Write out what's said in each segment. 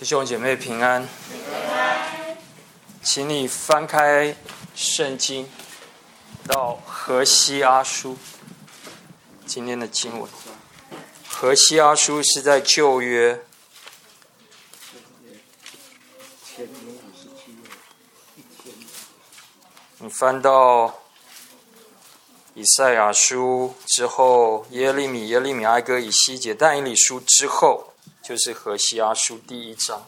弟兄姐妹平安，请你翻开圣经到何西阿书。今天的经文，何西阿书是在旧约，你翻到以赛亚书之后，耶利米、哀歌、以西结、但以理书之后，就是何西阿书第一章。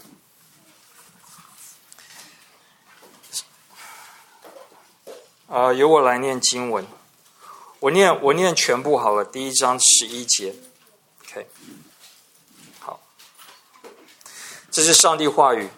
由我来念经文，我念全部好了，第一章11节。OK， 好，这是上帝话语。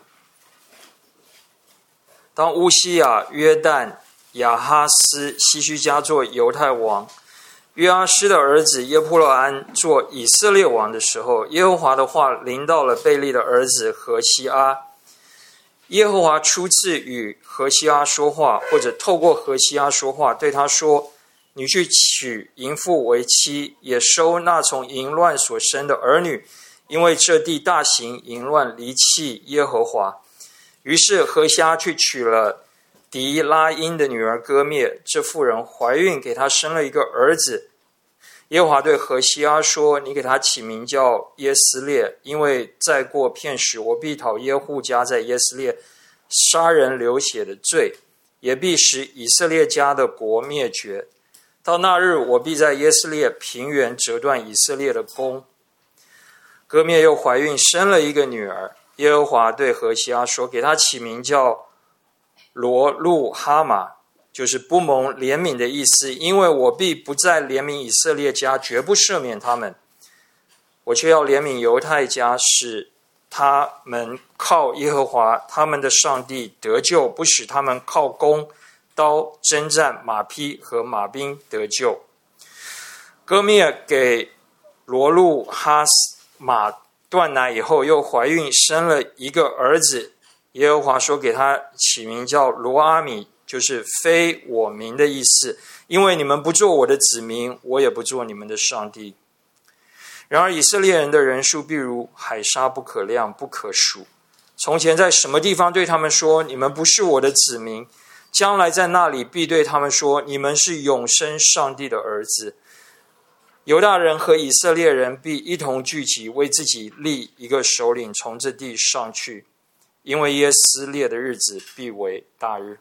当乌西雅、约旦、亚哈斯、希须家做犹太王，约阿施的儿子耶布罗安做以色列王的时候，耶和华的话临到了贝利的儿子何西阿。耶和华初次与何西阿说话，或者透过何西阿说话，对他说：你去娶淫妇为妻，也收纳从淫乱所生的儿女，因为这地大行淫乱，离弃耶和华。于是何西阿去娶了狄拉因的女儿歌灭，这妇人怀孕，给他生了一个儿子。耶和华对何西阿说：你给他起名叫耶斯列，因为再过片时，我必讨耶户家在耶斯列杀人流血的罪，也必使以色列家的国灭绝。到那日，我必在耶斯列平原折断以色列的弓。歌灭又怀孕，生了一个女儿。耶和华对何西阿说：给他起名叫罗路哈玛，就是不蒙怜悯的意思，因为我必不再怜悯以色列家，绝不赦免他们，我却要怜悯犹太家，使他们靠耶和华他们的上帝得救，不使他们靠弓刀征战马匹和马兵得救。歌灭给罗路哈玛断奶以后，又怀孕生了一个儿子。耶和华说：给他起名叫罗阿米，就是非我民的意思，因为你们不做我的子民，我也不做你们的上帝。然而以色列人的人数必如海沙，不可量不可数。从前在什么地方对他们说：你们不是我的子民，将来在那里必对他们说：你们是永生上帝的儿子。犹大人和以色列人必一同聚集，为自己立一个首领，从这地上去，因为耶斯列的日子必为大日。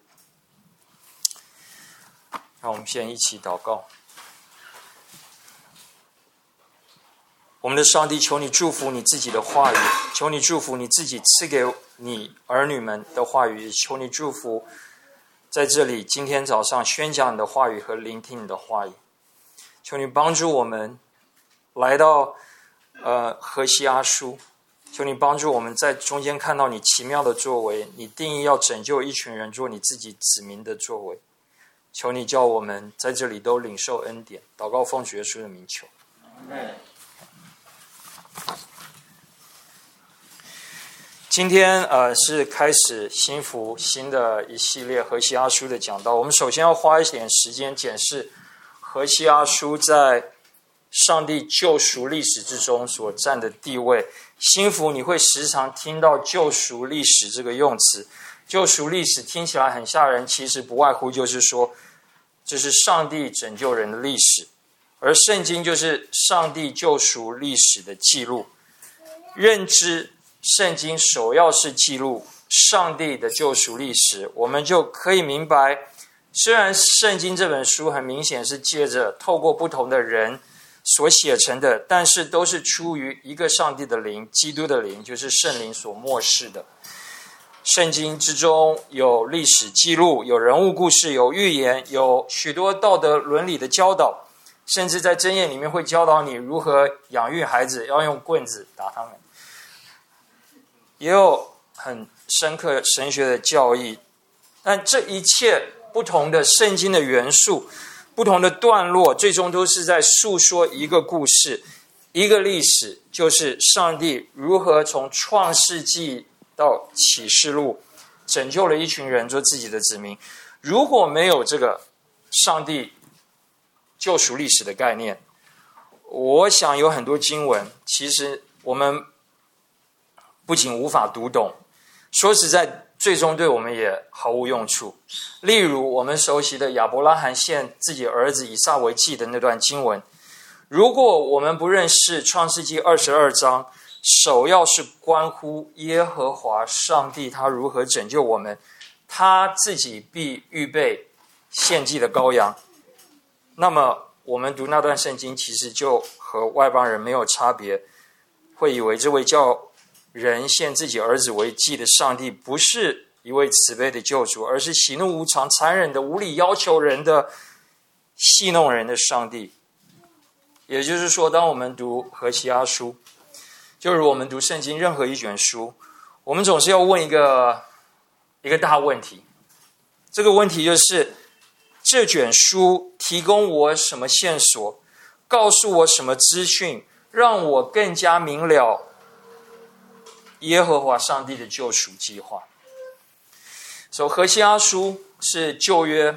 让我们先一起祷告。我们的上帝，求你祝福你自己的话语，求你祝福你自己赐给你儿女们的话语，求你祝福在这里今天早上宣讲你的话语和聆听你的话语。求你帮助我们来到何西阿书，求你帮助我们在中间看到你奇妙的作为，你定义要拯救一群人做你自己子民的作为。求你叫我们在这里都领受恩典，祷告奉主耶稣的名求。今天是开始新福新的一系列何西阿书的讲道。我们首先要花一点时间检视何西阿书在上帝救赎历史之中所占的地位。新福你会时常听到救赎历史这个用词，救赎历史听起来很吓人，其实不外乎就是说这是上帝拯救人的历史，而圣经就是上帝救赎历史的记录。认知圣经首要是记录上帝的救赎历史，我们就可以明白，虽然圣经这本书很明显是借着透过不同的人所写成的，但是都是出于一个上帝的灵，基督的灵，就是圣灵所默示的。圣经之中有历史记录，有人物故事，有预言，有许多道德伦理的教导，甚至在箴言里面会教导你如何养育孩子，要用棍子打他们，也有很深刻神学的教义。但这一切不同的圣经的元素，不同的段落，最终都是在诉说一个故事，一个历史，就是上帝如何从创世纪到启示录拯救了一群人做自己的子民。如果没有这个上帝救赎历史的概念，我想有很多经文其实我们不仅无法读懂，说实在，最终对我们也毫无用处。例如我们熟悉的亚伯拉罕献自己儿子以撒为祭的那段经文，如果我们不认识创世纪22章，首要是关乎耶和华上帝他如何拯救我们，他自己必预备献祭的羔羊，那么我们读那段圣经其实就和外邦人没有差别，会以为这位叫人献自己儿子为祭的上帝不是一位慈悲的救主，而是喜怒无常、残忍的、无理要求人的、戏弄人的上帝。也就是说，当我们读何西阿书，就如我们读圣经任何一卷书，我们总是要问一个大问题。这个问题就是，这卷书提供我什么线索，告诉我什么资讯，让我更加明了耶和华上帝的救赎计划。何西阿书是旧约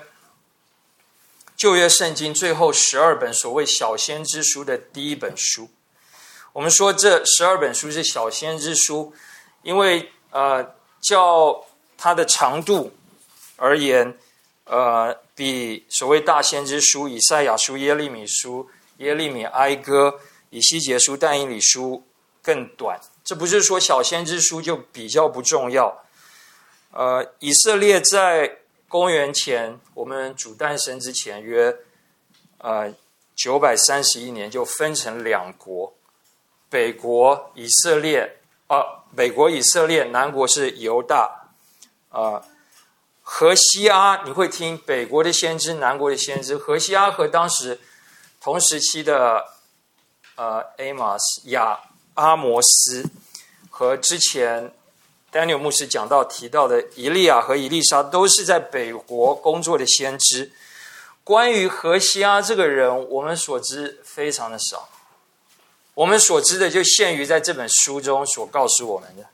圣经最后12本所谓小先知书的第一本书。我们说这12本书是小先知书，因为较它的长度而言，比所谓大先知书以赛亚书、耶利米书、耶利米哀歌、以西结书、但以理书更短。这不是说小先知书就比较不重要。以色列在公元前我们主诞生之前约931年就分成两国，北国以色列，南国是犹大。何西阿你会听北国的先知，南国的先知。何西阿和当时同时期的阿摩斯和之前Daniel 牧师讲到提到的以利亚和以利沙都是在北国工作的先知。关于何西阿这个人，我们所知非常的少，我们所知的就限于在这本书中所告诉我们的。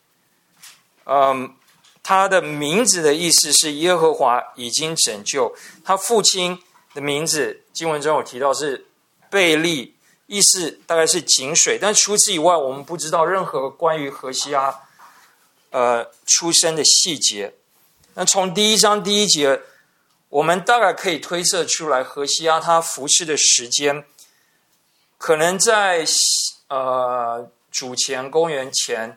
他的名字的意思是耶和华已经拯救。他父亲的名字经文中有提到是贝利，意思大概是井水，但除此以外我们不知道任何关于何西阿出生的细节。那从第1章第1节我们大概可以推测出来，何西阿他服侍的时间可能在主前公元前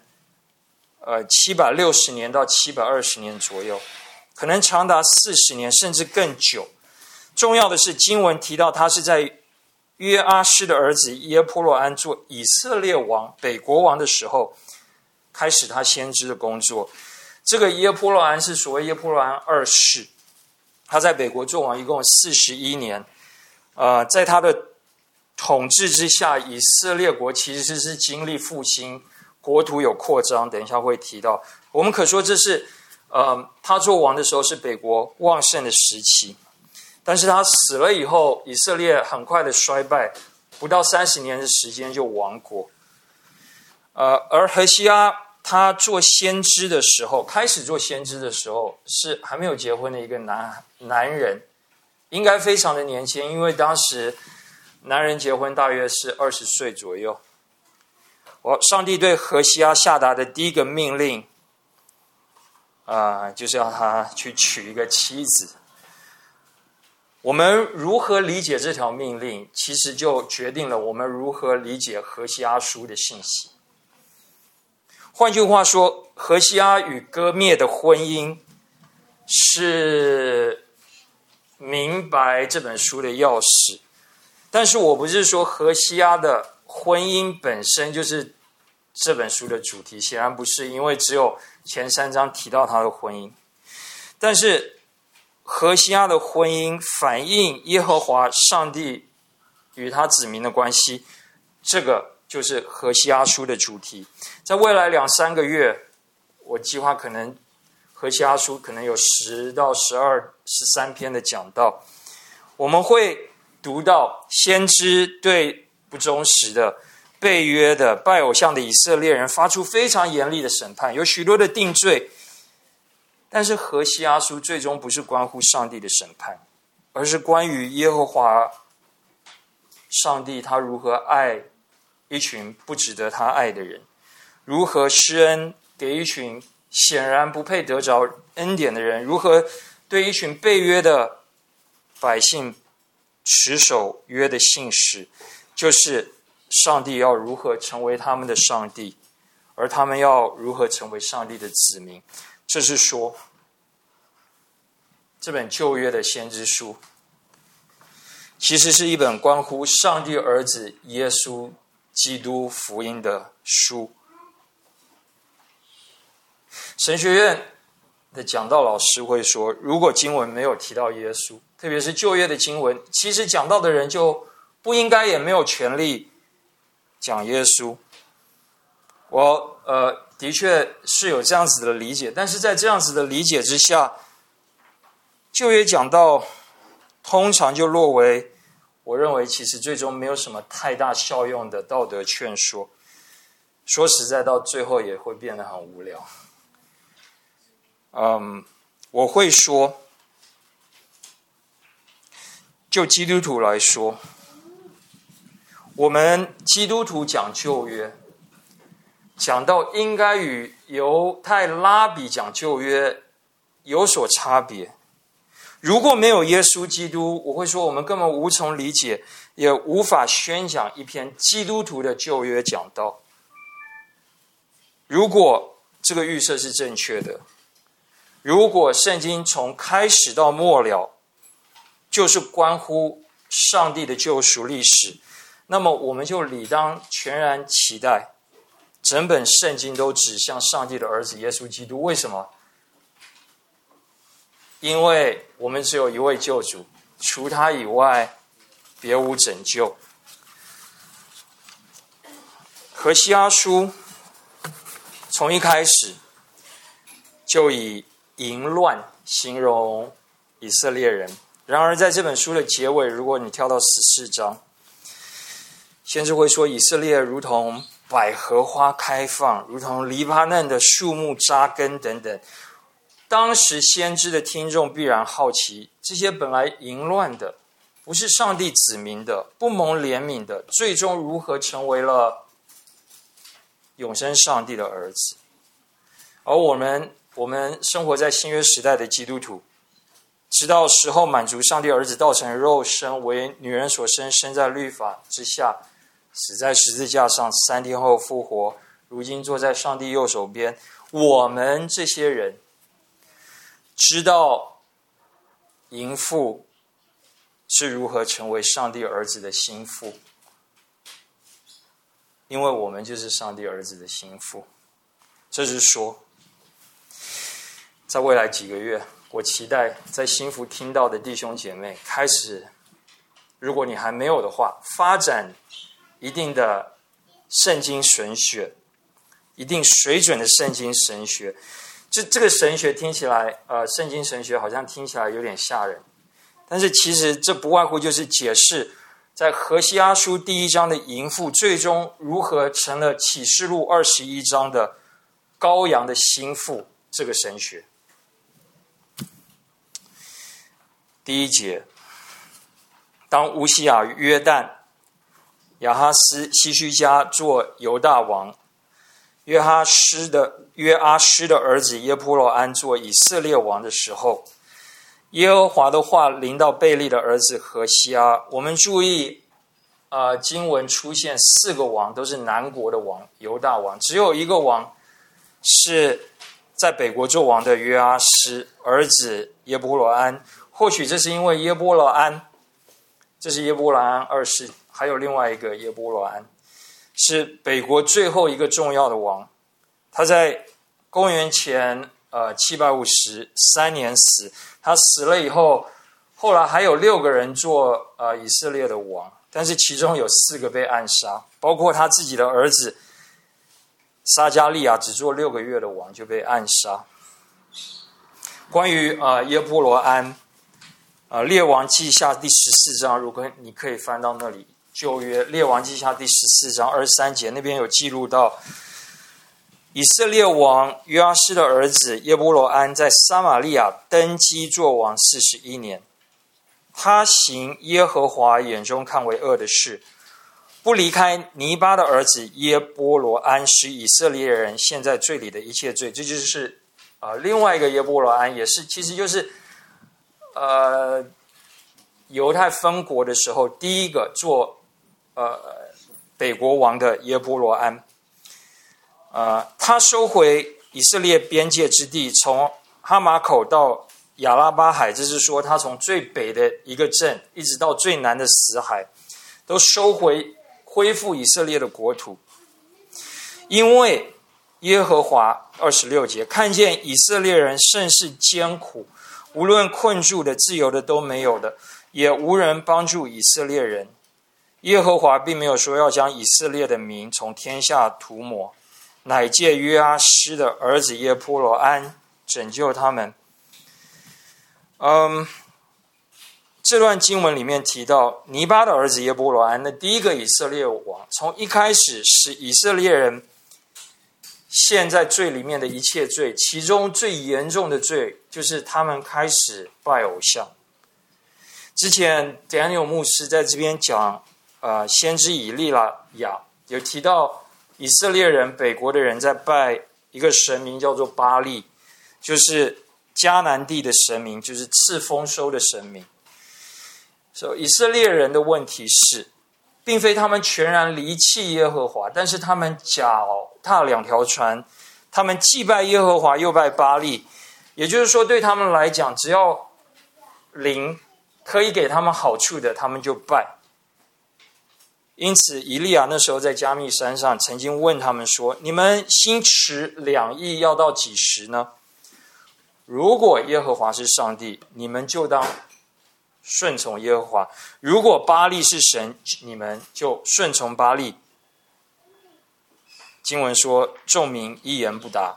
760年到720年左右，可能长达40年甚至更久。重要的是经文提到他是在约阿施的儿子耶波罗安做以色列王北国王的时候开始他先知的工作。这个耶波罗安是所谓耶波罗安二世，他在北国做王一共41年。在他的统治之下，以色列国其实是经历复兴，国土有扩张，等一下会提到。我们可说这是他做王的时候是北国旺盛的时期，但是他死了以后，以色列很快的衰败，不到30年的时间就亡国。而何西阿他做先知的时候，开始做先知的时候是还没有结婚的一个男人，应该非常的年轻，因为当时男人结婚大约是20岁左右。上帝对何西阿下达的第一个命令就是要他去娶一个妻子。我们如何理解这条命令，其实就决定了我们如何理解何西阿书的信息。换句话说，何西阿与歌灭的婚姻是明白这本书的钥匙。但是我不是说何西阿的婚姻本身就是这本书的主题，显然不是，因为只有前3章提到他的婚姻。但是何西阿的婚姻反映耶和华上帝与他子民的关系，这个就是何西阿书的主题。在未来2-3个月，我计划可能何西阿书可能有10到12、13篇的讲道，我们会读到先知对不忠实的、背约的、拜偶像的以色列人发出非常严厉的审判，有许多的定罪。但是何西阿书最终不是关乎上帝的审判，而是关于耶和华上帝他如何爱一群不值得他爱的人， 如何施恩给一群显然不配得着恩典的人，如何对一群被约的百姓持守约的信实，就是上帝要如何成为他们的上帝，而他们要如何成为上帝的子民。这是说，这本旧约的先知书其实是一本关乎上帝儿子耶稣基督福音的书。神学院的讲道老师会说，如果经文没有提到耶稣，特别是旧约的经文，其实讲道的人就不应该也没有权利讲耶稣。我的确是有这样子的理解，但是在这样子的理解之下，旧约讲道通常就落为我认为其实最终没有什么太大效用的道德劝说，说实在到最后也会变得很无聊。我会说，就基督徒来说，我们基督徒讲旧约，讲到应该与犹太拉比讲旧约有所差别。如果没有耶稣基督，我会说我们根本无从理解，也无法宣讲一篇基督徒的旧约讲道。如果这个预设是正确的，如果圣经从开始到末了就是关乎上帝的救赎历史，那么我们就理当全然期待整本圣经都指向上帝的儿子耶稣基督。为什么？因为我们只有一位救主，除他以外别无拯救。何西阿书从一开始就以淫乱形容以色列人，然而在这本书的结尾，如果你跳到14章，先知会说以色列如同百合花开放，如同黎巴嫩的树木扎根等等。当时先知的听众必然好奇，这些本来淫乱的，不是上帝子民的，不蒙怜悯的，最终如何成为了永生上帝的儿子？而我们生活在新约时代的基督徒，直到时候满足，上帝儿子道成肉身，为女人所生，生在律法之下，死在十字架上，3天后复活，如今坐在上帝右手边。我们这些人知道淫妇是如何成为上帝儿子的心腹，因为我们就是上帝儿子的心腹。这是说，在未来几个月，我期待在新福听到的弟兄姐妹开始，如果你还没有的话，发展一定的圣经神学，一定水准的圣经神学。这个神学听起来，圣经神学好像听起来有点吓人，但是其实这不外乎就是解释在何西阿书第1章的淫妇，最终如何成了启示录21章的羔羊的心腹这个神学。第1节，当乌西雅、约旦、亚哈斯、希须家做犹大王，约阿施的儿子耶波罗安做以色列王的时候，耶和华的话临到贝利的儿子何西阿。我们注意，经文出现4个王，都是南国的王，犹大王，只有一个王是在北国做王的约阿施儿子耶波罗安。或许这是因为耶波罗安，这是耶波罗安2世，还有另外一个耶波罗安，是北国最后一个重要的王。他在公元前753年死。他死了以后，后来还有6个人做以色列的王，但是其中有4个被暗杀，包括他自己的儿子撒迦利亚，只做6个月的王就被暗杀。关于耶波罗安，列王记下第14章，如果你可以翻到那里，旧约列王记下第14章23节，那边有记录到以色列王约阿施的儿子耶波罗安在撒玛利亚登基做王41年，他行耶和华眼中看为恶的事， 不离开尼巴的儿子耶波罗安，使以色列人陷在罪里的一切罪。这就是另外一个耶波罗安，其实就是犹太分国的时候第一个做北国王的耶波罗安。他收回以色列边界之地，从哈马口到亚拉巴海，这是说他从最北的一个镇一直到最南的死海，都恢复以色列的国土。因为耶和华26节看见以色列人甚是艰苦，无论困住的自由的都没有的，也无人帮助以色列人。耶和华并没有说要将以色列的名从天下涂抹，乃借约阿施的儿子耶波罗安拯救他们。这段经文里面提到尼巴的儿子耶波罗安，那第一个以色列王，从一开始使以色列人陷在罪里面的一切罪，其中最严重的罪就是他们开始拜偶像。之前 Daniel 牧师在这边讲先知以利亚有提到以色列人北国的人在拜一个神明叫做巴力，就是迦南地的神明，就是赐丰收的神明。以色列人的问题是，并非他们全然离弃耶和华，但是他们脚踏两条船，他们既拜耶和华又拜巴力，也就是说对他们来讲，只要灵可以给他们好处的，他们就拜。因此以利亚那时候在加密山上曾经问他们说，你们心持两意要到几时呢？如果耶和华是上帝，你们就当顺从耶和华；如果巴力是神，你们就顺从巴力。经文说，众民一言不答。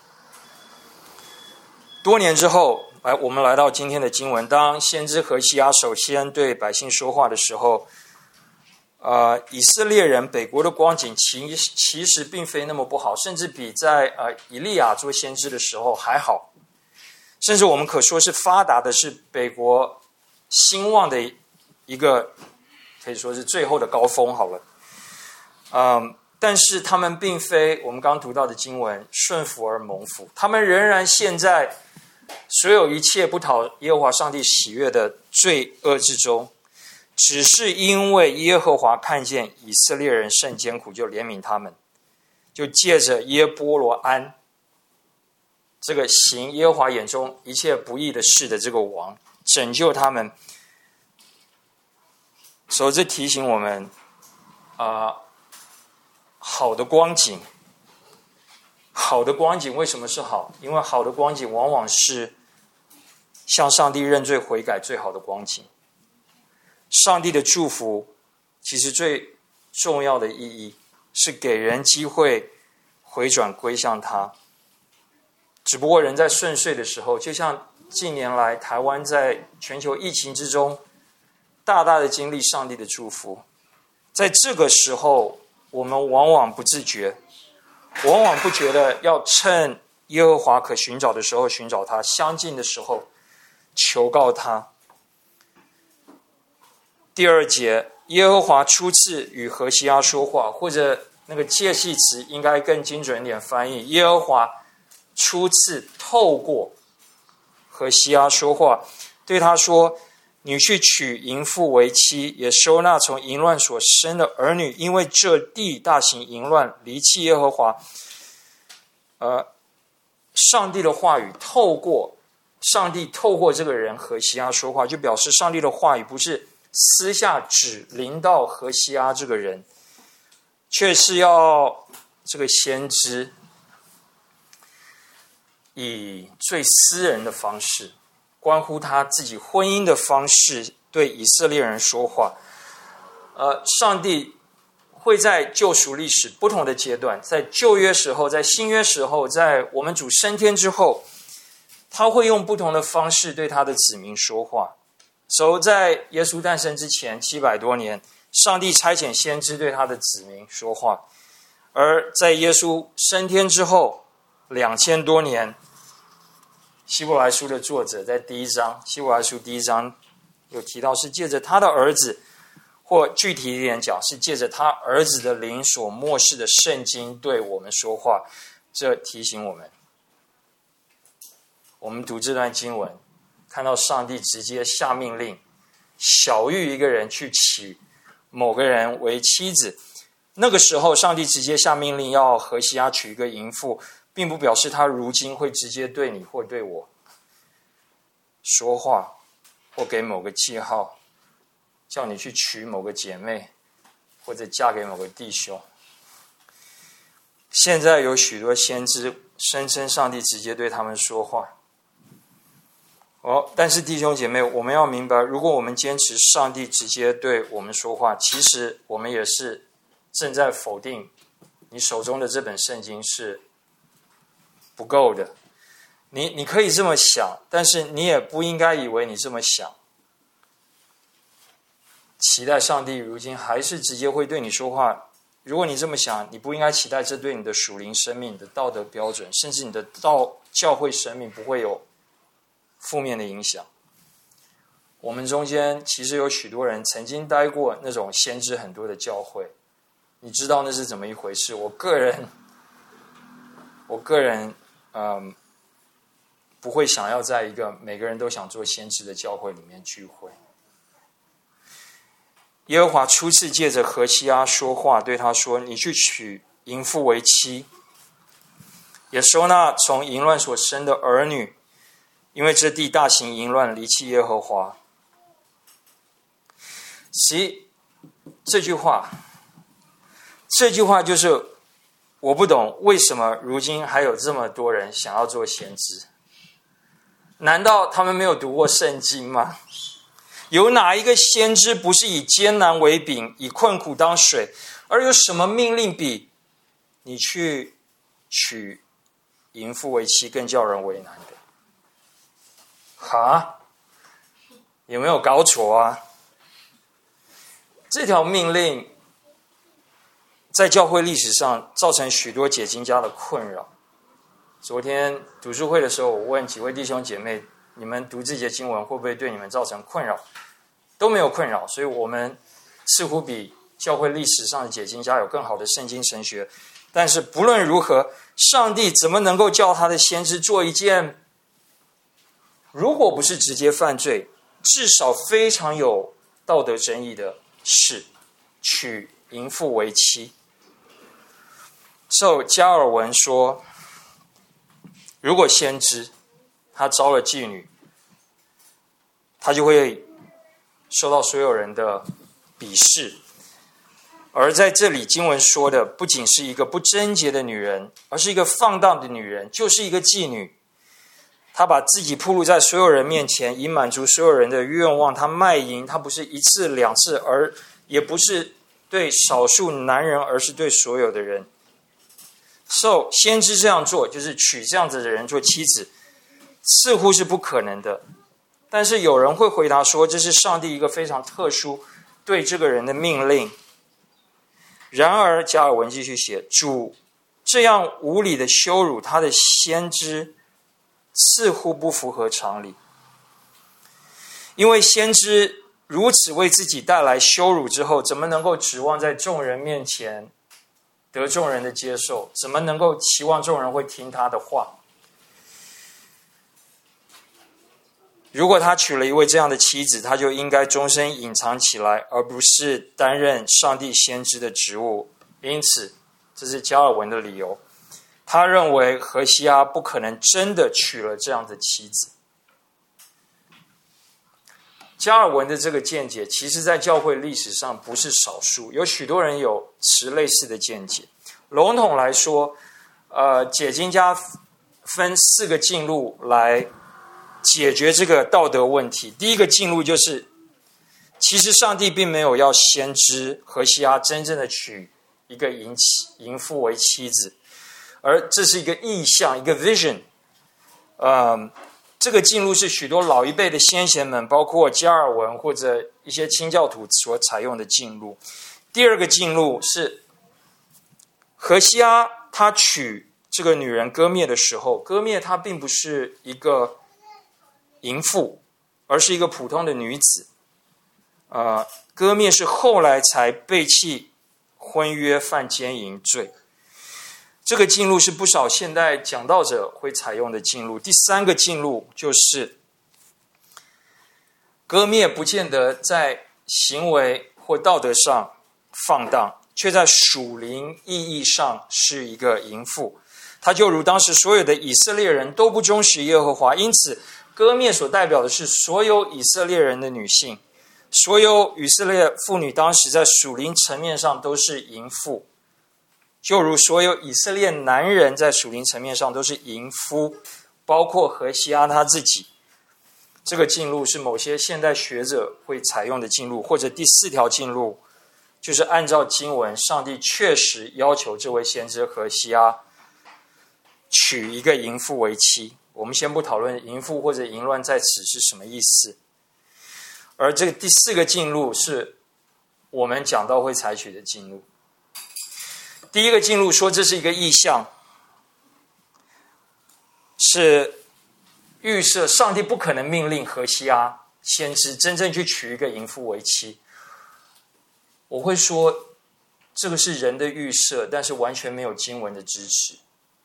多年之后，我们来到今天的经文，当先知何西阿首先对百姓说话的时候，以色列人北国的光景其实并非那么不好，甚至比在以利亚做先知的时候还好，甚至我们可说是发达的，是北国兴旺的一个，可以说是最后的高峰好了。但是他们并非我们刚读到的经文顺服而蒙福，他们仍然陷在所有一切不讨耶和华上帝喜悦的罪恶之中，只是因为耶和华看见以色列人甚艰苦，就怜悯他们，就借着耶波罗安这个行耶和华眼中一切不义的事的这个王，拯救他们。所以这提醒我们好的光景为什么是好？因为好的光景往往是向上帝认罪悔改最好的光景。上帝的祝福其实最重要的意义是给人机会回转归向他。只不过人在顺遂的时候，就像近年来台湾在全球疫情之中大大的经历上帝的祝福，在这个时候我们往往不自觉，往往不觉得要趁耶和华可寻找的时候寻找他，相近的时候求告他。第2节，耶和华初次与何西阿说话，或者那个介系词应该更精准一点翻译，耶和华初次透过何西阿说话，对他说，你去娶淫妇为妻，也收纳从淫乱所生的儿女，因为这地大行淫乱，离弃耶和华。上帝的话语上帝透过这个人何西阿说话，就表示上帝的话语不是私下只临到何西阿这个人，却是要这个先知以最私人的方式，关乎他自己婚姻的方式对以色列人说话。上帝会在救赎历史不同的阶段，在旧约时候，在新约时候，在我们主升天之后，他会用不同的方式对他的子民说话。在耶稣诞生之前700多年，上帝差遣先知对他的子民说话，而在耶稣升天之后2000多年，希伯来书的作者在希伯来书第1章有提到，是借着他的儿子或具体一点讲，是借着他儿子的灵所默示的圣经对我们说话。这提醒我们，我们读这段经文，看到上帝直接下命令，晓谕一个人去娶某个人为妻子。那个时候，上帝直接下命令要何西阿娶一个淫妇，并不表示他如今会直接对你或对我说话，或给某个记号，叫你去娶某个姐妹，或者嫁给某个弟兄。现在有许多先知声称上帝直接对他们说话。但是弟兄姐妹，我们要明白，如果我们坚持上帝直接对我们说话，其实我们也是正在否定你手中的这本圣经是不够的。你可以这么想，但是你也不应该以为你这么想，期待上帝如今还是直接会对你说话。如果你这么想，你不应该期待这对你的属灵生命、你的道德标准，甚至你的教会生命不会有负面的影响。我们中间其实有许多人曾经待过那种先知很多的教会，你知道那是怎么一回事。我个人不会想要在一个每个人都想做先知的教会里面聚会。耶和华初次借着何西阿说话，对他说：“你去娶淫妇为妻，也收纳从淫乱所生的儿女，因为这地大行淫乱，离弃耶和华。”这句话就是我不懂为什么如今还有这么多人想要做先知。难道他们没有读过圣经吗？有哪一个先知不是以艰难为饼，以困苦当水？而有什么命令比你去娶淫妇为妻更叫人为难的？有没有搞错啊？这条命令在教会历史上造成许多解经家的困扰。昨天读书会的时候，我问几位弟兄姐妹，你们读这节经文会不会对你们造成困扰？都没有困扰，所以我们似乎比教会历史上的解经家有更好的圣经神学。但是不论如何，上帝怎么能够叫他的先知做一件如果不是直接犯罪，至少非常有道德争议的事，娶淫妇为妻？加尔文说，如果先知他招了妓女，他就会受到所有人的鄙视。而在这里经文说的不仅是一个不贞洁的女人，而是一个放荡的女人，就是一个妓女。她把自己暴露在所有人面前，以满足所有人的愿望。她卖淫，她不是一次两次，而也不是对少数男人，而是对所有的人。先知这样做，就是娶这样子的人做妻子，似乎是不可能的。但是有人会回答说，这是上帝一个非常特殊对这个人的命令。然而加尔文继续写，主这样无理的羞辱他的先知，似乎不符合常理。因为先知如此为自己带来羞辱之后，怎么能够指望在众人面前得众人的接受？怎么能够期望众人会听他的话？如果他娶了一位这样的妻子，他就应该终身隐藏起来，而不是担任上帝先知的职务。因此，这是加尔文的理由。他认为何西阿不可能真的娶了这样的妻子。加尔文的这个见解，其实在教会历史上不是少数，有许多人有持类似的见解。笼统来说，解经家分4个进路来解决这个道德问题。第一个进路就是，其实上帝并没有要先知何西阿真正的娶一个淫妇为妻子，而这是一个意象，一个 vision。这个进路是许多老一辈的先贤们，包括加尔文或者一些清教徒所采用的进路。第二个进路是何西阿他娶这个女人歌灭的时候，歌灭她并不是一个淫妇，而是一个普通的女子。 歌灭是后来才背弃婚约犯奸淫罪。这个进路是不少现代讲道者会采用的进路。第三个进路就是歌灭不见得在行为或道德上放荡，却在属灵意义上是一个淫妇。他就如当时所有的以色列人都不忠实耶和华，因此歌灭所代表的是所有以色列人的女性，所有以色列妇女当时在属灵层面上都是淫妇，就如所有以色列男人在属灵层面上都是淫夫，包括何西阿他自己。这个进路是某些现代学者会采用的进路。或者第四条进路就是按照经文，上帝确实要求这位先知何西阿娶一个淫妇为妻。我们先不讨论淫妇或者淫乱在此是什么意思，而这个第四个进路是我们讲到会采取的进路。第一个进路说这是一个意象，是预设上帝不可能命令何西阿先知真正去娶一个淫妇为妻。我会说这个是人的预设，但是完全没有经文的支持。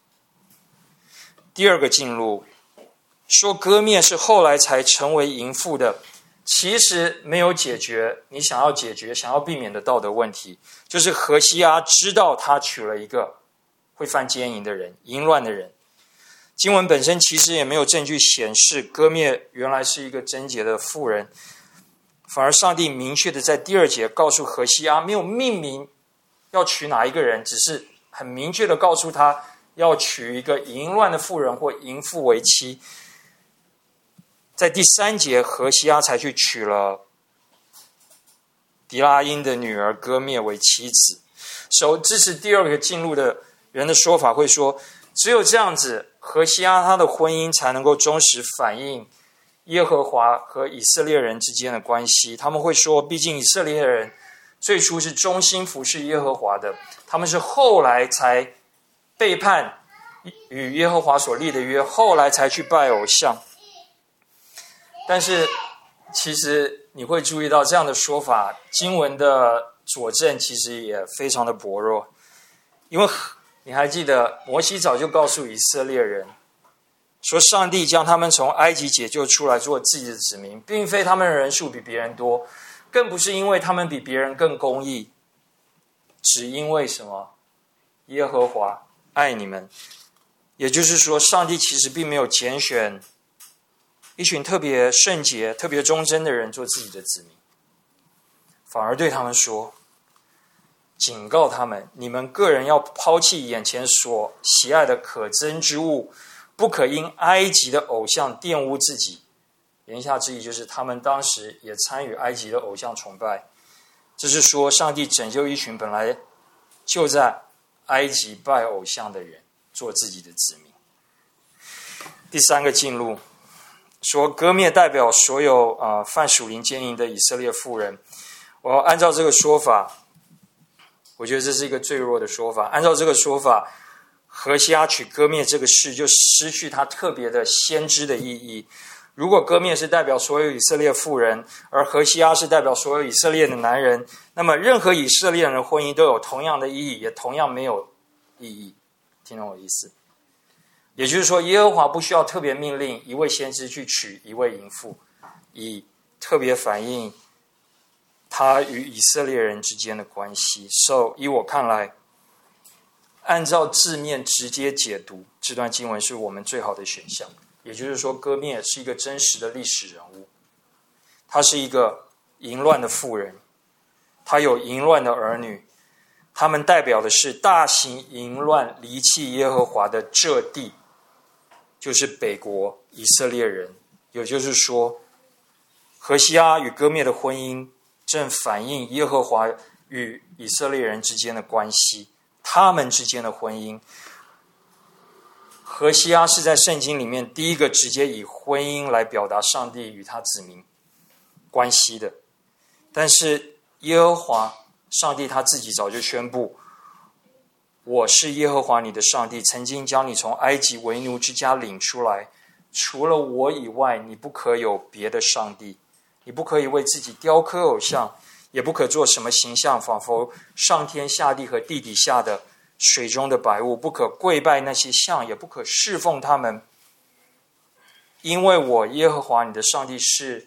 第二个进路说歌灭是后来才成为淫妇的，其实没有解决你想要解决想要避免的道德问题，就是何西阿知道他娶了一个会犯奸淫的人，淫乱的人。经文本身其实也没有证据显示歌灭原来是一个贞洁的妇人，反而上帝明确的在第二节告诉何西阿，没有命名要娶哪一个人，只是很明确的告诉他要娶一个淫乱的妇人或淫妇为妻。在第三节，何西阿才去娶了狄拉因的女儿歌灭为妻子。支持第二个进路的人的说法会说，只有这样子，何西阿他的婚姻才能够忠实反映耶和华和以色列人之间的关系。他们会说，毕竟以色列人最初是忠心服侍耶和华的，他们是后来才背叛与耶和华所立的约，后来才去拜偶像。但是其实你会注意到这样的说法，经文的佐证其实也非常的薄弱。因为你还记得摩西早就告诉以色列人说，上帝将他们从埃及解救出来做自己的子民，并非他们的人数比别人多，更不是因为他们比别人更公义，只因为什么？耶和华爱你们。也就是说，上帝其实并没有拣选一群特别圣洁特别忠贞的人做自己的子民，反而对他们说，警告他们，你们个人要抛弃眼前所喜爱的可憎之物，不可因埃及的偶像玷污自己。言下之意就是他们当时也参与埃及的偶像崇拜。这是说上帝拯救一群本来就在埃及拜偶像的人做自己的子民。第三个进路说歌灭代表所有犯属灵奸淫的以色列妇人。我要按照这个说法，我觉得这是一个最弱的说法。按照这个说法，何西阿娶歌灭这个事就失去它特别的先知的意义。如果歌灭是代表所有以色列妇人，而何西阿是代表所有以色列的男人，那么任何以色列人的婚姻都有同样的意义，也同样没有意义。听懂我意思？也就是说，耶和华不需要特别命令一位先知去娶一位淫妇，以特别反映他与以色列人之间的关系。以我看来，按照字面直接解读，这段经文是我们最好的选项。也就是说，歌灭是一个真实的历史人物，他是一个淫乱的妇人，他有淫乱的儿女，他们代表的是大型淫乱离弃耶和华的这地，就是北国以色列人。也就是说，何西阿与歌灭的婚姻正反映耶和华与以色列人之间的关系，他们之间的婚姻。何西阿是在圣经里面第一个直接以婚姻来表达上帝与他子民关系的。但是耶和华上帝他自己早就宣布，我是耶和华你的上帝，曾经将你从埃及为奴之家领出来，除了我以外，你不可有别的上帝，你不可以为自己雕刻偶像， 也不可做什么形象，仿佛上天下地和地底下的水中的百物，不可跪拜那些像，也不可侍奉他们。因为我耶和华你的上帝是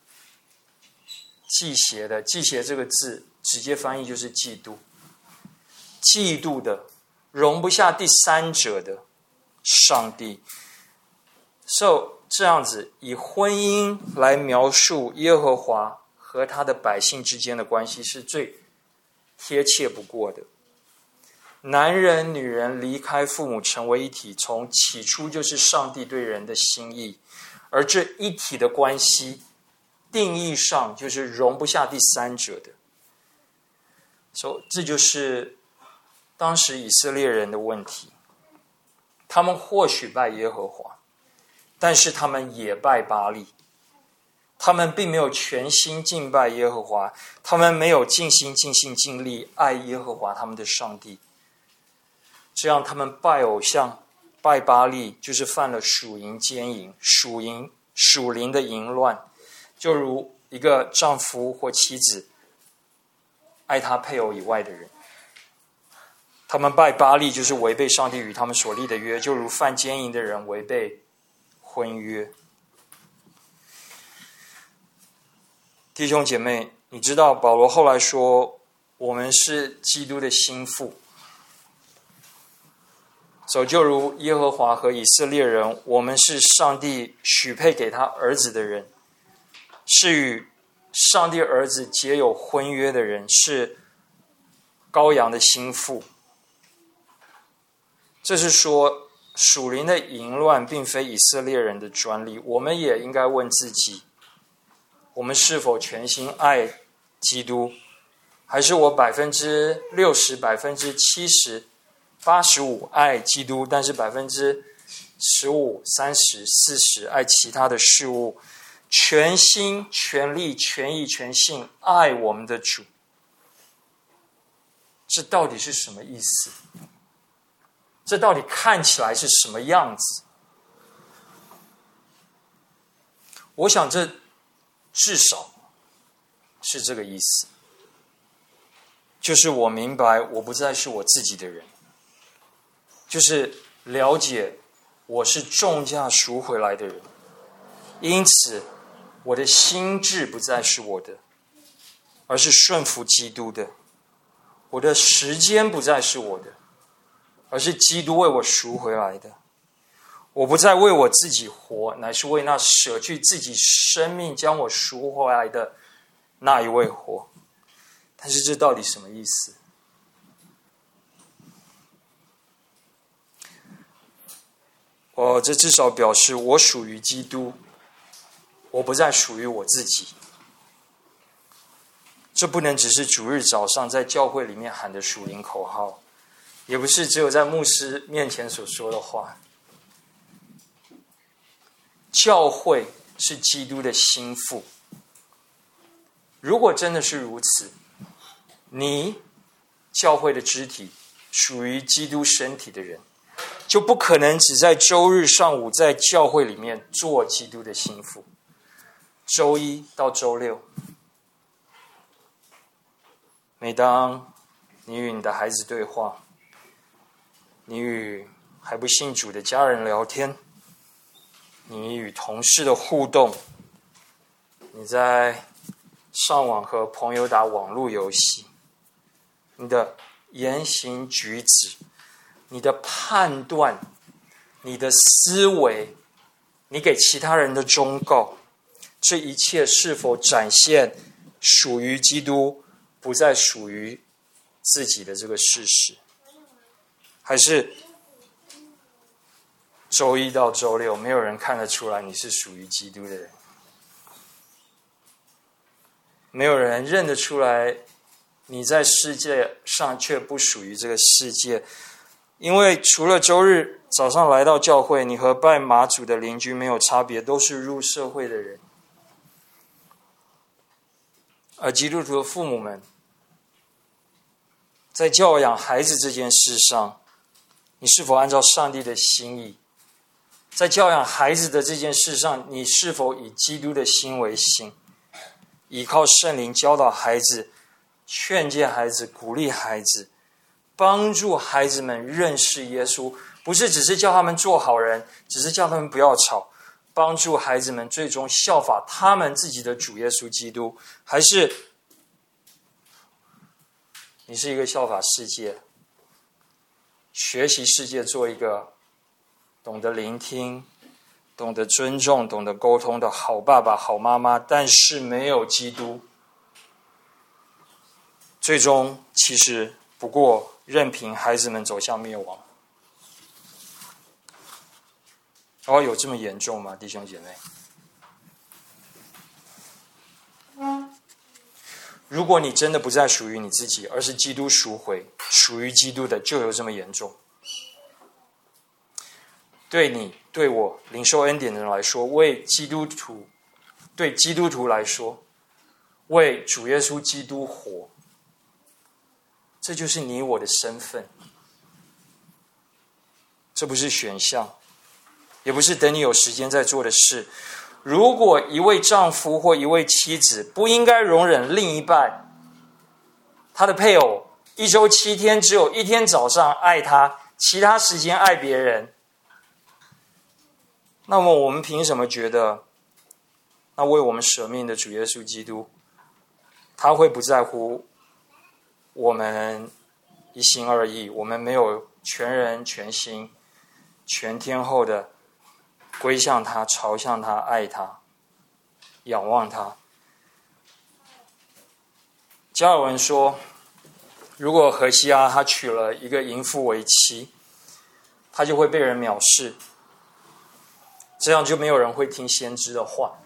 忌邪的。忌邪这个字直接翻译就是嫉妒，嫉妒的，容不下第三者的上帝。这样子以婚姻来描述耶和华和他的百姓之间的关系是最贴切不过的。男人女人离开父母成为一体，从起初就是上帝对人的心意，而这一体的关系定义上就是容不下第三者的。这就是当时以色列人的问题。他们或许拜耶和华，但是他们也拜巴力。他们并没有全心敬拜耶和华，他们没有尽心尽性尽力爱耶和华他们的上帝。这样他们拜偶像拜巴力，就是犯了属灵奸淫、属灵的淫乱。就如一个丈夫或妻子爱他配偶以外的人，他们拜巴力就是违背上帝与他们所立的约，就如犯奸淫的人违背婚约。弟兄姐妹，你知道保罗后来说我们是基督的心腹，就如耶和华和以色列人，我们是上帝许配给他儿子的人，是与上帝儿子结有婚约的人，是羔羊的心腹。这是说属灵的淫乱并非以色列人的专利，我们也应该问自己，我们是否全心爱基督，还是我60%、70%、85%爱基督，但是15%、30%、40%爱其他的事物，全心全力全意全性爱我们的主。这到底是什么意思？这到底看起来是什么样子？我想这至少是这个意思，就是我明白我不再是我自己的人，就是了解我是重价赎回来的人，因此我的心智不再是我的，而是顺服基督的。我的时间不再是我的，而是基督为我赎回来的。我不再为我自己活，乃是为那舍去自己生命将我赎回来的那一位活。但是这到底什么意思？这至少表示我属于基督，我不再属于我自己。这不能只是主日早上在教会里面喊的属灵口号，也不是只有在牧师面前所说的话。教会是基督的心腹。如果真的是如此，你教会的肢体属于基督身体的人，就不可能只在周日上午在教会里面做基督的心腹，周一到周六，每当你与你的孩子对话，你与还不信主的家人聊天，你与同事的互动，你在上网和朋友打网络游戏，你的言行举止，你的判断，你的思维，你给其他人的忠告，这一切是否展现属于基督，不再属于自己的这个事实？还是周一到周六没有人看得出来你是属于基督的人，没有人认得出来你在世界上却不属于这个世界？因为除了周日早上来到教会，你和拜妈祖的邻居没有差别，都是入社会的人。而基督徒的父母们在教养孩子这件事上，你是否按照上帝的心意？在教养孩子的这件事上，你是否以基督的心为心？ 依靠圣灵教导孩子，劝诫孩子，鼓励孩子，帮助孩子们认识耶稣，不是只是叫他们做好人，只是叫他们不要吵，帮助孩子们最终效法他们自己的主耶稣基督，还是你是一个效法世界，学习世界做一个懂得聆听、懂得尊重、懂得沟通的好爸爸、好妈妈，但是没有基督，最终其实不过任凭孩子们走向灭亡。有这么严重吗，弟兄姐妹？如果你真的不再属于你自己，而是基督赎回，属于基督的，就有这么严重。对你、对我领受恩典的人来说，为基督徒，对基督徒来说，为主耶稣基督活，这就是你我的身份。这不是选项，也不是等你有时间再做的事。如果一位丈夫或一位妻子不应该容忍另一半，他的配偶1周7天只有1天早上爱他，其他时间爱别人，那么我们凭什么觉得那为我们舍命的主耶稣基督，他会不在乎我们一心二意，我们没有全人全心全天候的归向他，朝向他，爱他，仰望他。加尔文说，如果何西阿他娶了一个淫妇为妻，他就会被人藐视，这样就没有人会听先知的话。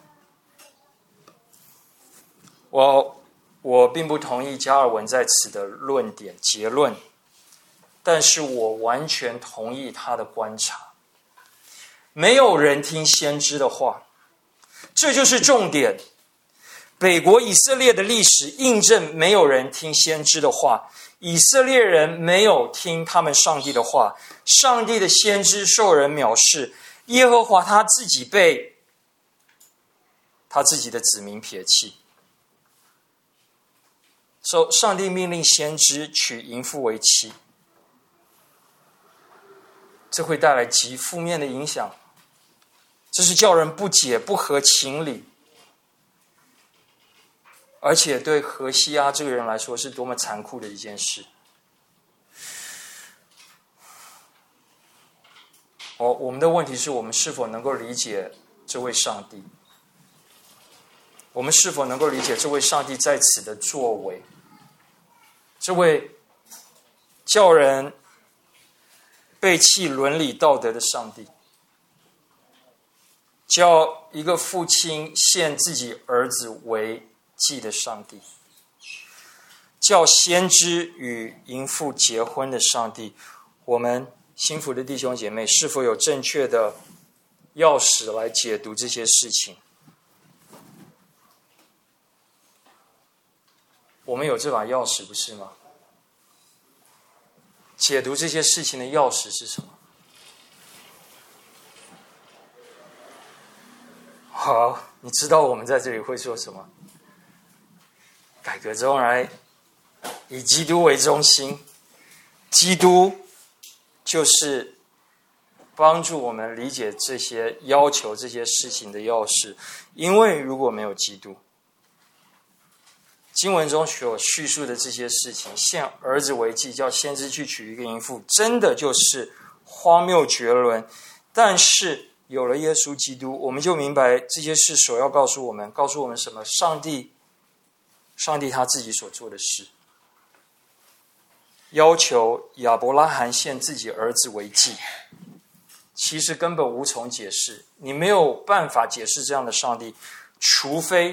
我并不同意加尔文在此的论点结论，但是我完全同意他的观察。没有人听先知的话，这就是重点。北国以色列的历史印证没有人听先知的话，以色列人没有听他们上帝的话，上帝的先知受人藐视，耶和华他自己被他自己的子民撇弃。上帝命令先知娶淫妇为妻，这会带来极负面的影响，这是叫人不解、不合情理，而且对何西阿这个人来说是多么残酷的一件事。我们的问题是我们是否能够理解这位上帝？我们是否能够理解这位上帝在此的作为？这位叫人背弃伦理道德的上帝，叫一个父亲献自己儿子为祭的上帝，叫先知与淫妇结婚的上帝，我们幸福的弟兄姐妹是否有正确的钥匙来解读这些事情？我们有这把钥匙，不是吗？解读这些事情的钥匙是什么？好，你知道我们在这里会说什么？改革中来以基督为中心，基督就是帮助我们理解这些要求这些事情的钥匙。因为如果没有基督，经文中所叙述的这些事情，献儿子为祭，叫先知去娶一个淫妇，真的就是荒谬绝伦。但是有了耶稣基督，我们就明白这些事所要告诉我们什么？上帝他自己所做的事，要求亚伯拉罕献自己儿子为祭，其实根本无从解释，你没有办法解释这样的上帝，除非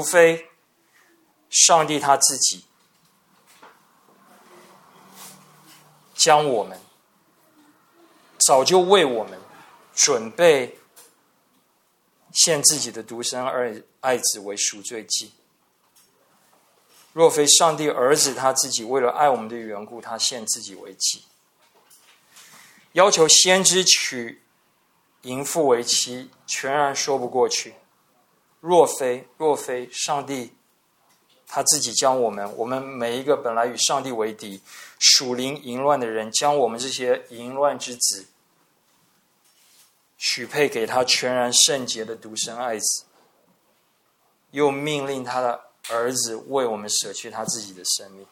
上帝他自己将我们早就为我们准备献自己的独生爱子为赎罪祭。若非上帝儿子他自己为了爱我们的缘故，他献自己为祭，要求先知娶淫妇为妻，全然说不过去。若非上帝他自己将我们每一个本来与上帝为敌、属灵淫乱的人，将我们这些淫乱之子许配给他全然圣洁的独生爱子，又命令他的儿子为我们舍去他自己的生命。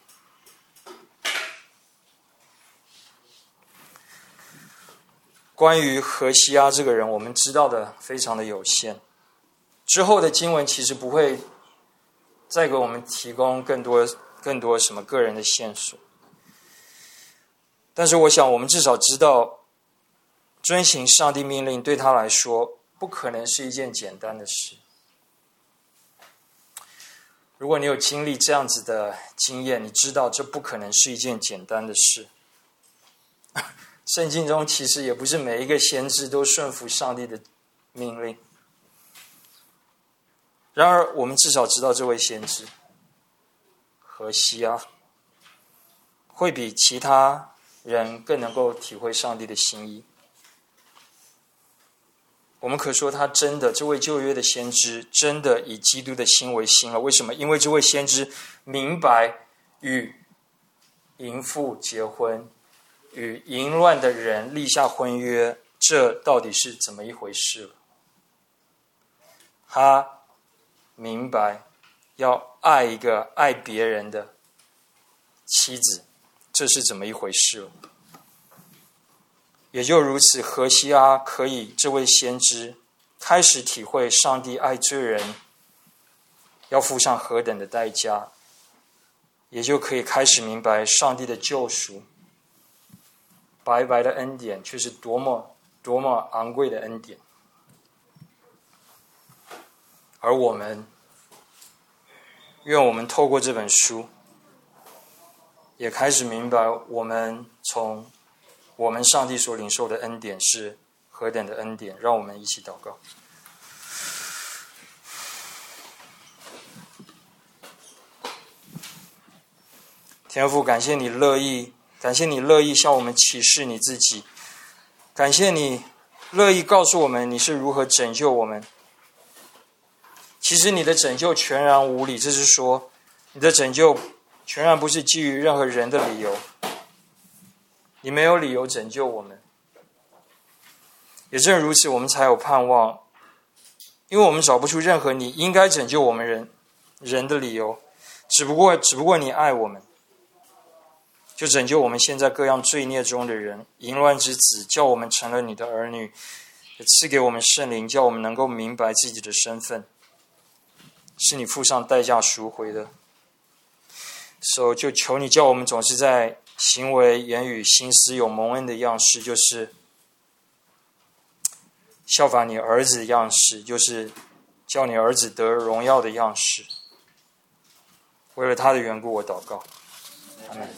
关于何西阿这个人，我们知道的非常的有限。之后的经文其实不会再给我们提供更多什么个人的线索。但是我想我们至少知道，遵行上帝命令对他来说不可能是一件简单的事。如果你有经历这样子的经验，你知道这不可能是一件简单的事。圣经中其实也不是每一个先知都顺服上帝的命令。然而我们至少知道这位先知何西阿会比其他人更能够体会上帝的心意。我们可说他真的，这位旧约的先知真的以基督的心为心了。为什么？因为这位先知明白与淫妇结婚，与淫乱的人立下婚约，这到底是怎么一回事了。他明白要爱一个爱别人的妻子，这是怎么一回事了。也就如此，何西阿可以，这位先知开始体会上帝爱罪人要付上何等的代价，也就可以开始明白上帝的救赎白白的恩典却是多么昂贵的恩典。而我们，愿我们透过这本书也开始明白我们从我们上帝所领受的恩典是何等的恩典。让我们一起祷告。天父，感谢你乐意向我们启示你自己，感谢你乐意告诉我们你是如何拯救我们。其实你的拯救全然无理，这是说你的拯救全然不是基于任何人的理由，你没有理由拯救我们。也正如此，我们才有盼望，因为我们找不出任何你应该拯救我们人的理由，只不过你爱我们，就拯救我们现在各样罪孽中的人，淫乱之子，叫我们成了你的儿女，也赐给我们圣灵，叫我们能够明白自己的身份是你付上代价赎回的。就求你叫我们总是在行为、言语、心思有蒙恩的样式，就是效法你儿子的样式，就是叫你儿子得荣耀的样式。为了他的缘故，我祷告。阿们。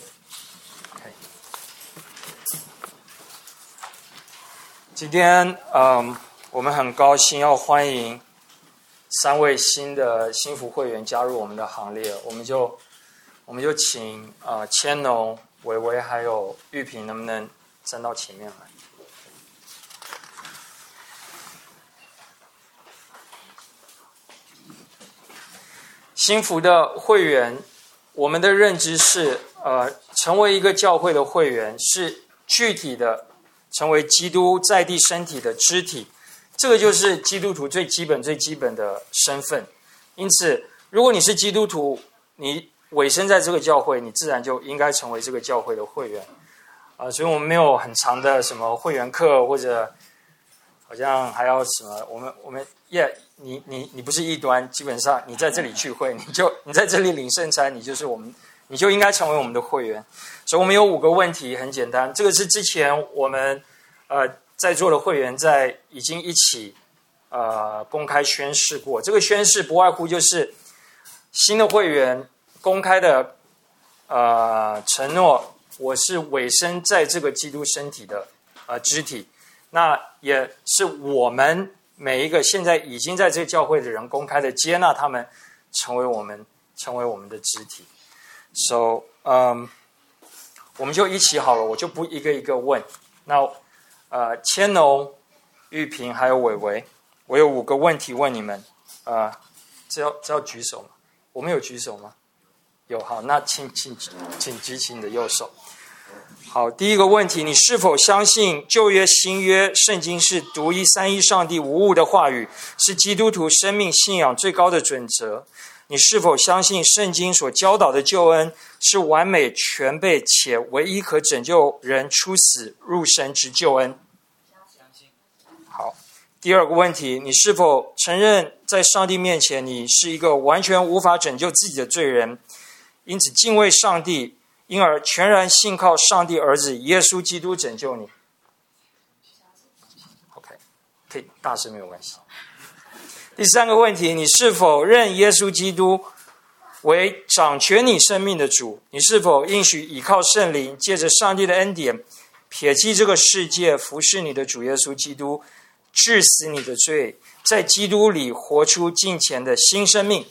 今天我们很高兴要欢迎3位新福会员加入我们的行列。我们就请千农、伟伟还有玉萍能不能站到前面来。新福的会员，我们的认知是成为一个教会的会员是具体的成为基督在地身体的肢体，这个就是基督徒最基本的身份。因此如果你是基督徒，你委身在这个教会，你自然就应该成为这个教会的会员。所以我们没有很长的什么会员课，或者好像还要什么，我们你不是异端，基本上你在这里聚会，你在这里领圣餐，你就应该成为我们的会员。所以我们有5个问题，很简单。这个是之前我们在座的会员已经一起公开宣誓过。这个宣誓不外乎就是新的会员公开的承诺，我是委身在这个基督身体的肢体。那也是我们每一个现在已经在这个教会的人公开的接纳他们成为我们的肢体。我们就一起好了，我就不一个一个问。那千农、玉萍还有伟伟，我有5个问题问你们。这要举手吗？我们有举手吗？ 有，好，那请举起你的右手。好，第一个问题，你是否相信旧约、新约圣经是独一三一上帝无误的话语，是基督徒生命信仰最高的准则？你是否相信圣经所教导的救恩是完美全备且唯一可拯救人出死入生之救恩？好，第二个问题，你是否承认在上帝面前你是一个完全无法拯救自己的罪人，因此敬畏上帝，因而全然信靠上帝儿子耶稣基督拯救你？ OK， 可以大声没有关系。第三个问题，你是否认耶稣基督为掌权你生命的主？你是否应许倚靠圣灵，借着上帝的恩典，撇弃这个世界，服侍你的主耶稣基督，治死你的罪，在基督里活出敬虔的新生命？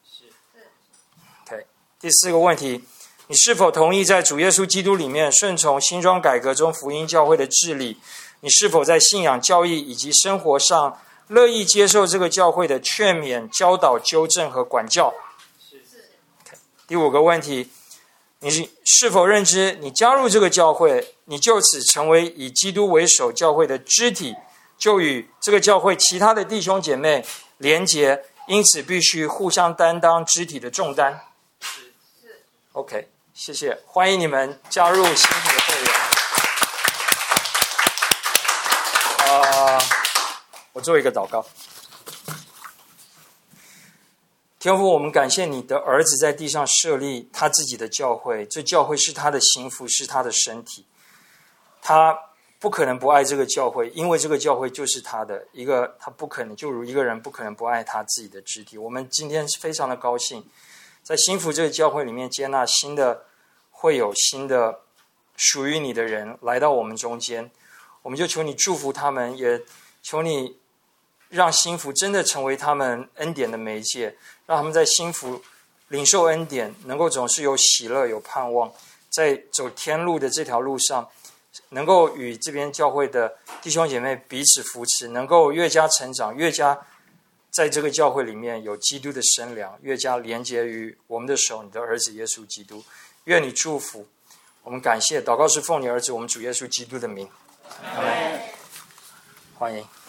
OK。第四个问题，你是否同意在主耶稣基督里面顺从新庄改革中福音教会的治理？你是否在信仰、教义以及生活上乐意接受这个教会的劝勉、教导、纠正和管教？第五个问题，你是否认知你加入这个教会，你就此成为以基督为首教会的肢体，就与这个教会其他的弟兄姐妹连结，因此必须互相担当肢体的重担？ OK， 谢谢，欢迎你们加入新的会员。我做一个祷告。天父，我们感谢你的儿子在地上设立他自己的教会，这教会是他的心腹，是他的身体，他不可能不爱这个教会，因为这个教会就是他的一个，他不可能就如一个人不可能不爱他自己的肢体。我们今天非常的高兴，在心腹这个教会里面接纳新的会友，新的属于你的人来到我们中间，我们就求你祝福他们，也求你让心腹真的成为他们恩典的媒介，让他们在心腹领受恩典，能够总是有喜乐、有盼望，在走天路的这条路上，能够与这边教会的弟兄姐妹彼此扶持，能够越加成长，越加在这个教会里面有基督的生粮，越加连结于我们的手，你的儿子耶稣基督。愿你祝福，我们感谢，祷告是奉你儿子我们主耶稣基督的名，阿们。欢迎。